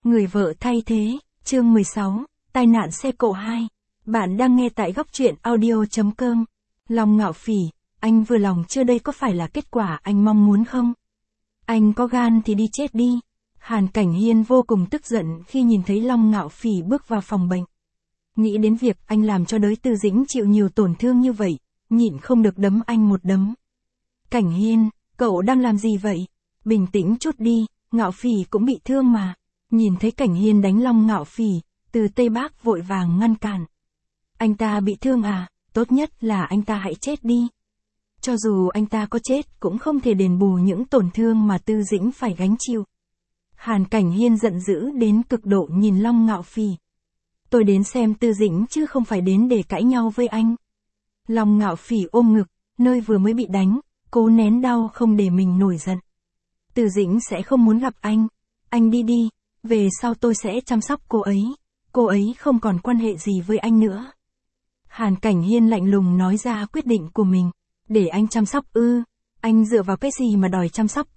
Người vợ thay thế, chương 16, tai nạn xe cộ 2. Bạn đang nghe tại góc truyện audio.com. Long Ngạo Phỉ, anh vừa lòng chưa, đây có phải là kết quả anh mong muốn không? Anh có gan thì đi chết đi. Hàn Cảnh Hiên vô cùng tức giận khi nhìn thấy Long Ngạo Phỉ bước vào phòng bệnh. Nghĩ đến việc anh làm cho Đới Tư Dĩnh chịu nhiều tổn thương như vậy, nhịn không được đấm anh một đấm. Cảnh Hiên, cậu đang làm gì vậy? Bình tĩnh chút đi, Ngạo Phỉ cũng bị thương mà. Nhìn thấy Cảnh Hiên đánh Long Ngạo Phỉ, Từ Tây Bác vội vàng ngăn cản. Anh ta bị thương à, tốt nhất là anh ta hãy chết đi. Cho dù anh ta có chết cũng không thể đền bù những tổn thương mà Tư Dĩnh phải gánh chịu. Hàn Cảnh Hiên giận dữ đến cực độ nhìn Long Ngạo Phỉ. Tôi đến xem Tư Dĩnh chứ không phải đến để cãi nhau với anh. Long Ngạo Phỉ ôm ngực, nơi vừa mới bị đánh, cố nén đau không để mình nổi giận. Tư Dĩnh sẽ không muốn gặp anh đi đi, về sau tôi sẽ chăm sóc cô ấy không còn quan hệ gì với anh nữa. Hàn Cảnh Hiên lạnh lùng nói ra quyết định của mình, để anh chăm sóc ư, anh dựa vào cái gì mà đòi chăm sóc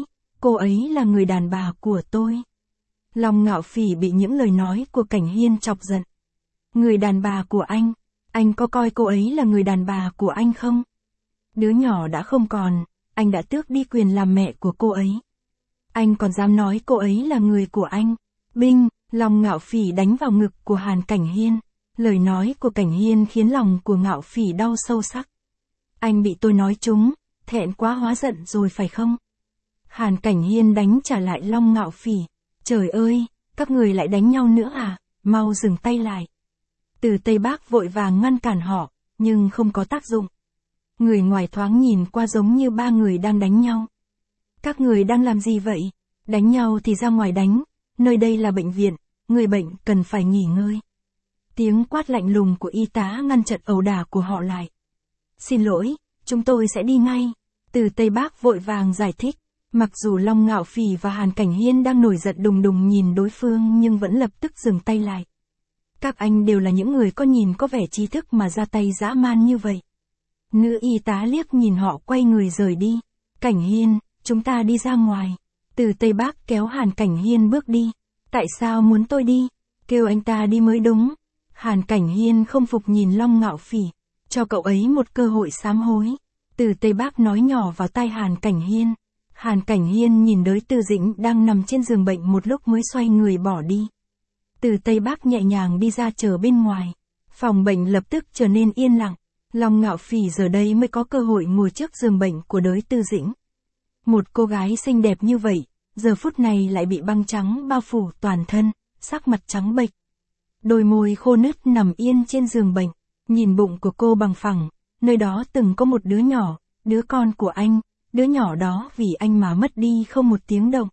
cô ấy là người đàn bà của tôi. Long Ngạo Phỉ bị những lời nói của Cảnh Hiên chọc giận. Người đàn bà của anh có coi cô ấy là người đàn bà của anh không? Đứa nhỏ đã không còn, anh đã tước đi quyền làm mẹ của cô ấy. Anh còn dám nói cô ấy là người của anh. Binh, Long Ngạo Phỉ đánh vào ngực của Hàn Cảnh Hiên. Lời nói của Cảnh Hiên khiến lòng của Ngạo Phỉ đau sâu sắc. Anh bị tôi nói trúng, thẹn quá hóa giận rồi phải không? Hàn Cảnh Hiên đánh trả lại Long Ngạo Phỉ. Trời ơi, các người lại đánh nhau nữa à, mau dừng tay lại. Từ Tây Bác vội vàng ngăn cản họ, nhưng không có tác dụng. Người ngoài thoáng nhìn qua giống như ba người đang đánh nhau. Các người đang làm gì vậy? Đánh nhau thì ra ngoài đánh, nơi đây là bệnh viện, người bệnh cần phải nghỉ ngơi. Tiếng quát lạnh lùng của y tá ngăn chặn ẩu đả của họ lại. Xin lỗi, chúng tôi sẽ đi ngay. Từ Tây Bác vội vàng giải thích, mặc dù Long Ngạo Phỉ và Hàn Cảnh Hiên đang nổi giận đùng đùng nhìn đối phương nhưng vẫn lập tức dừng tay lại. Các anh đều là những người có nhìn có vẻ trí thức mà ra tay dã man như vậy. Nữ y tá liếc nhìn họ quay người rời đi. Cảnh Hiên, chúng ta đi ra ngoài. Từ Tây Bác kéo Hàn Cảnh Hiên bước đi. Tại sao muốn tôi đi? Kêu anh ta đi mới đúng. Hàn Cảnh Hiên không phục nhìn Long Ngạo Phỉ. Cho cậu ấy một cơ hội sám hối. Từ Tây Bác nói nhỏ vào tai Hàn Cảnh Hiên. Hàn Cảnh Hiên nhìn Đới Tư Dĩnh đang nằm trên giường bệnh một lúc mới xoay người bỏ đi. Từ Tây Bác nhẹ nhàng đi ra chờ bên ngoài. Phòng bệnh lập tức trở nên yên lặng. Long Ngạo Phỉ giờ đây mới có cơ hội ngồi trước giường bệnh của Đới Tư Dĩnh. Một cô gái xinh đẹp như vậy, giờ phút này lại bị băng trắng bao phủ toàn thân, sắc mặt trắng bệch. Đôi môi khô nứt nằm yên trên giường bệnh, nhìn bụng của cô bằng phẳng, nơi đó từng có một đứa nhỏ, đứa con của anh, đứa nhỏ đó vì anh mà mất đi không một tiếng động.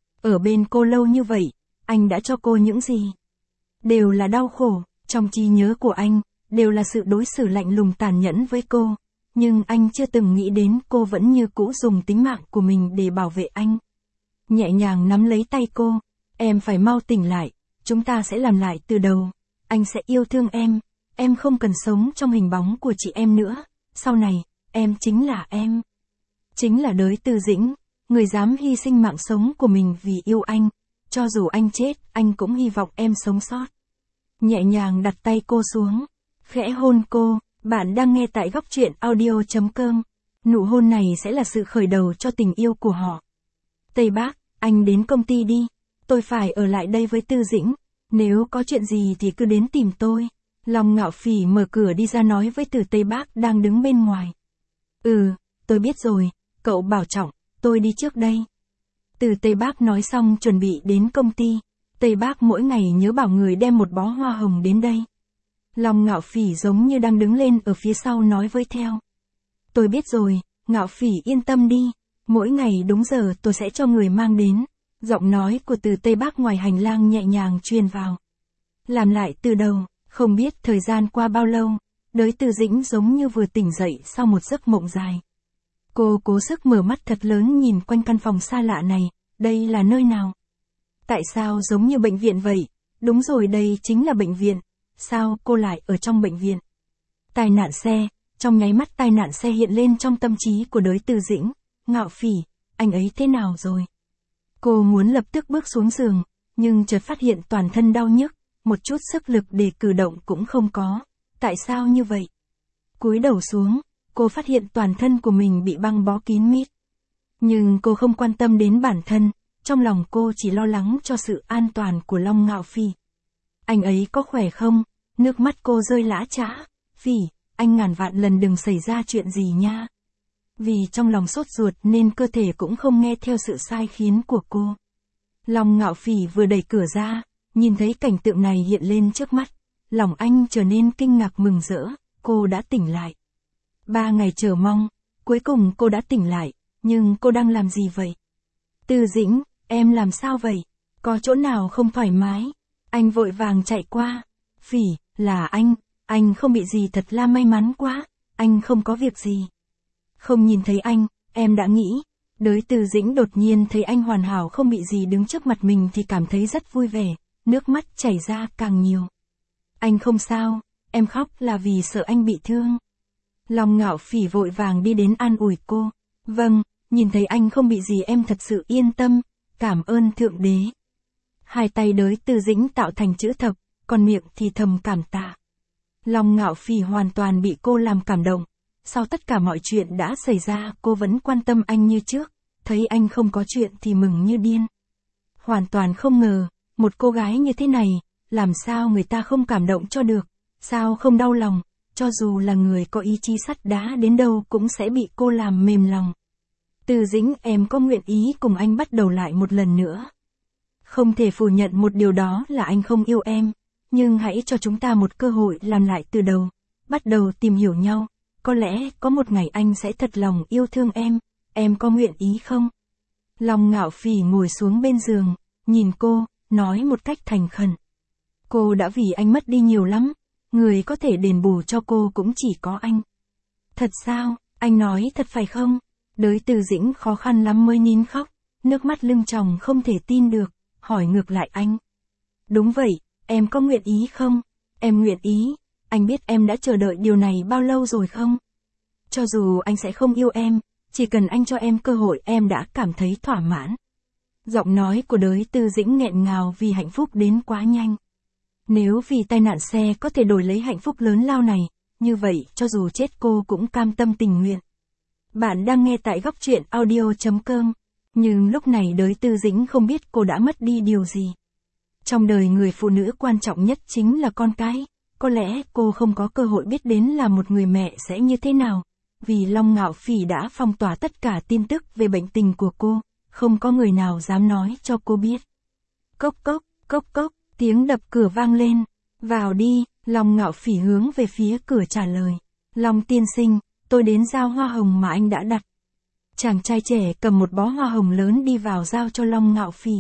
Ở bên cô lâu như vậy, anh đã cho cô những gì? Đều là đau khổ, trong trí nhớ của anh, đều là sự đối xử lạnh lùng tàn nhẫn với cô, nhưng anh chưa từng nghĩ đến cô vẫn như cũ dùng tính mạng của mình để bảo vệ anh. Nhẹ nhàng nắm lấy tay cô, em phải mau tỉnh lại, chúng ta sẽ làm lại từ đầu, anh sẽ yêu thương em không cần sống trong hình bóng của chị em nữa, sau này, em chính là em. Chính là Đới Tư Dĩnh, người dám hy sinh mạng sống của mình vì yêu anh, cho dù anh chết, anh cũng hy vọng em sống sót. Nhẹ nhàng đặt tay cô xuống, khẽ hôn cô. Bạn đang nghe tại góc truyện audio.com. Nụ hôn này sẽ là sự khởi đầu cho tình yêu của họ. Tây Bác, anh đến công ty đi. Tôi phải ở lại đây với Tư Dĩnh. Nếu có chuyện gì thì cứ đến tìm tôi. Long Ngạo Phỉ mở cửa đi ra nói với Từ Tây Bác đang đứng bên ngoài. Tôi biết rồi, cậu bảo trọng, tôi đi trước đây. Từ Tây Bác nói xong chuẩn bị đến công ty. Tây Bác mỗi ngày nhớ bảo người đem một bó hoa hồng đến đây. Long Ngạo Phỉ giống như đang đứng lên ở phía sau nói với theo. Tôi biết rồi, Ngạo Phỉ yên tâm đi, mỗi ngày đúng giờ tôi sẽ cho người mang đến. Giọng nói của Từ Tây Bác ngoài hành lang nhẹ nhàng truyền vào. Làm lại từ đầu, không biết thời gian qua bao lâu, Đới Tư Dĩnh giống như vừa tỉnh dậy sau một giấc mộng dài. Cô cố sức mở mắt thật lớn nhìn quanh căn phòng xa lạ này, đây là nơi nào? Tại sao giống như bệnh viện vậy? Đúng rồi, đây chính là bệnh viện. Sao cô lại ở trong bệnh viện? Tai nạn xe, trong nháy mắt tai nạn xe hiện lên trong tâm trí của Đới Tư Dĩnh. Ngạo Phỉ, anh ấy thế nào rồi? Cô muốn lập tức bước xuống giường, nhưng chợt phát hiện toàn thân đau nhức, một chút sức lực để cử động cũng không có. Tại sao như vậy? Cúi đầu xuống, cô phát hiện toàn thân của mình bị băng bó kín mít. Nhưng cô không quan tâm đến bản thân, trong lòng cô chỉ lo lắng cho sự an toàn của Long Ngạo Phỉ. Anh ấy có khỏe không? Nước mắt cô rơi lã chã. Phỉ, anh ngàn vạn lần đừng xảy ra chuyện gì nha. Vì trong lòng sốt ruột nên cơ thể cũng không nghe theo sự sai khiến của cô. Long Ngạo Phỉ vừa đẩy cửa ra, nhìn thấy cảnh tượng này hiện lên trước mắt. Lòng anh trở nên kinh ngạc mừng rỡ, cô đã tỉnh lại. 3 ngày chờ mong, cuối cùng cô đã tỉnh lại, nhưng cô đang làm gì vậy? Từ Dĩnh, em làm sao vậy? Có chỗ nào không thoải mái? Anh vội vàng chạy qua. Phỉ, là anh không bị gì thật là may mắn quá, anh không có việc gì. Không nhìn thấy anh, em đã nghĩ. Đới Từ Dĩnh đột nhiên thấy anh hoàn hảo không bị gì đứng trước mặt mình thì cảm thấy rất vui vẻ, nước mắt chảy ra càng nhiều. Anh không sao, em khóc là vì sợ anh bị thương. Long Ngạo Phỉ vội vàng đi đến an ủi cô. Vâng, nhìn thấy anh không bị gì em thật sự yên tâm, cảm ơn Thượng Đế. Hai tay Đới Từ Dĩnh tạo thành chữ thập, còn miệng thì thầm cảm tạ. Long Ngạo Phỉ hoàn toàn bị cô làm cảm động. Sau tất cả mọi chuyện đã xảy ra cô vẫn quan tâm anh như trước, thấy anh không có chuyện thì mừng như điên. Hoàn toàn không ngờ, một cô gái như thế này, làm sao người ta không cảm động cho được, sao không đau lòng, cho dù là người có ý chí sắt đá đến đâu cũng sẽ bị cô làm mềm lòng. Từ Dĩnh, em có nguyện ý cùng anh bắt đầu lại một lần nữa. Không thể phủ nhận một điều đó là anh không yêu em, nhưng hãy cho chúng ta một cơ hội làm lại từ đầu, bắt đầu tìm hiểu nhau. Có lẽ có một ngày anh sẽ thật lòng yêu thương em có nguyện ý không? Long Ngạo Phỉ ngồi xuống bên giường, nhìn cô, nói một cách thành khẩn. Cô đã vì anh mất đi nhiều lắm, người có thể đền bù cho cô cũng chỉ có anh. Thật sao, anh nói thật phải không? Đới Từ Dĩnh khó khăn lắm mới nín khóc, nước mắt lưng tròng không thể tin được, hỏi ngược lại anh. Đúng vậy, em có nguyện ý không? Em nguyện ý. Anh biết em đã chờ đợi điều này bao lâu rồi không? Cho dù anh sẽ không yêu em, chỉ cần anh cho em cơ hội em đã cảm thấy thỏa mãn. Giọng nói của Đới Từ Dĩnh nghẹn ngào vì hạnh phúc đến quá nhanh. Nếu vì tai nạn xe có thể đổi lấy hạnh phúc lớn lao này, như vậy cho dù chết cô cũng cam tâm tình nguyện. Bạn đang nghe tại góc truyện audio.com. Nhưng lúc này Đới Từ Dĩnh không biết cô đã mất đi điều gì. Trong đời người phụ nữ quan trọng nhất chính là con cái. Có lẽ cô không có cơ hội biết đến là một người mẹ sẽ như thế nào. Vì Long Ngạo Phỉ đã phong tỏa tất cả tin tức về bệnh tình của cô, không có người nào dám nói cho cô biết. Cốc cốc, cốc cốc, tiếng đập cửa vang lên. Vào đi, Long Ngạo Phỉ hướng về phía cửa trả lời. Long tiên sinh, tôi đến giao hoa hồng mà anh đã đặt. Chàng trai trẻ cầm một bó hoa hồng lớn đi vào giao cho Long Ngạo Phỉ.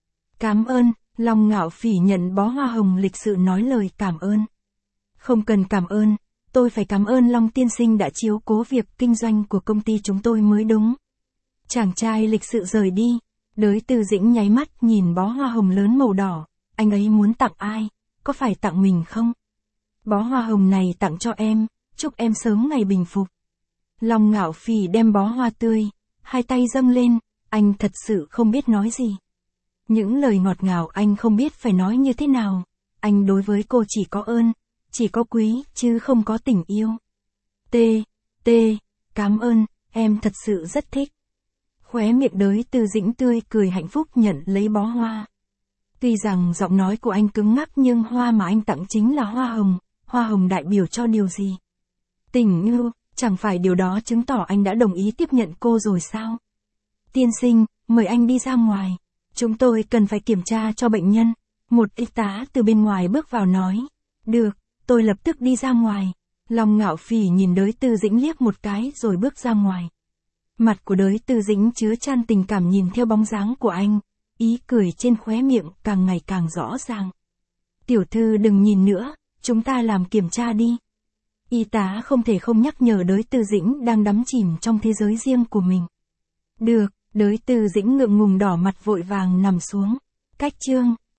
Cảm ơn, Long Ngạo Phỉ nhận bó hoa hồng lịch sự nói lời cảm ơn. Không cần cảm ơn, tôi phải cảm ơn Long tiên sinh đã chiếu cố việc kinh doanh của công ty chúng tôi mới đúng. Chàng trai lịch sự rời đi, Đới Từ Dĩnh nháy mắt nhìn bó hoa hồng lớn màu đỏ, anh ấy muốn tặng ai, có phải tặng mình không? Bó hoa hồng này tặng cho em, chúc em sớm ngày bình phục. Long Ngạo Phỉ đem bó hoa tươi, hai tay dâng lên, anh thật sự không biết nói gì. Những lời ngọt ngào anh không biết phải nói như thế nào, anh đối với cô chỉ có ơn, chỉ có quý, chứ không có tình yêu. Cảm ơn, em thật sự rất thích. Khóe miệng Đới Từ Dĩnh tươi cười hạnh phúc nhận lấy bó hoa. Tuy rằng giọng nói của anh cứng ngắc nhưng hoa mà anh tặng chính là hoa hồng đại biểu cho điều gì? Tình yêu, chẳng phải điều đó chứng tỏ anh đã đồng ý tiếp nhận cô rồi sao? Tiên sinh, mời anh đi ra ngoài. Chúng tôi cần phải kiểm tra cho bệnh nhân. Một y tá từ bên ngoài bước vào nói. Được, tôi lập tức đi ra ngoài. Long Ngạo Phỉ nhìn Đới Từ Dĩnh liếc một cái rồi bước ra ngoài. Mặt của Đới Từ Dĩnh chứa chan tình cảm nhìn theo bóng dáng của anh. Ý cười trên khóe miệng càng ngày càng rõ ràng. Tiểu thư đừng nhìn nữa, chúng ta làm kiểm tra đi. Y tá không thể không nhắc nhở Đới Từ Dĩnh đang đắm chìm trong thế giới riêng của mình. Được, Đới Từ Dĩnh ngượng ngùng đỏ mặt vội vàng nằm xuống. Cách chương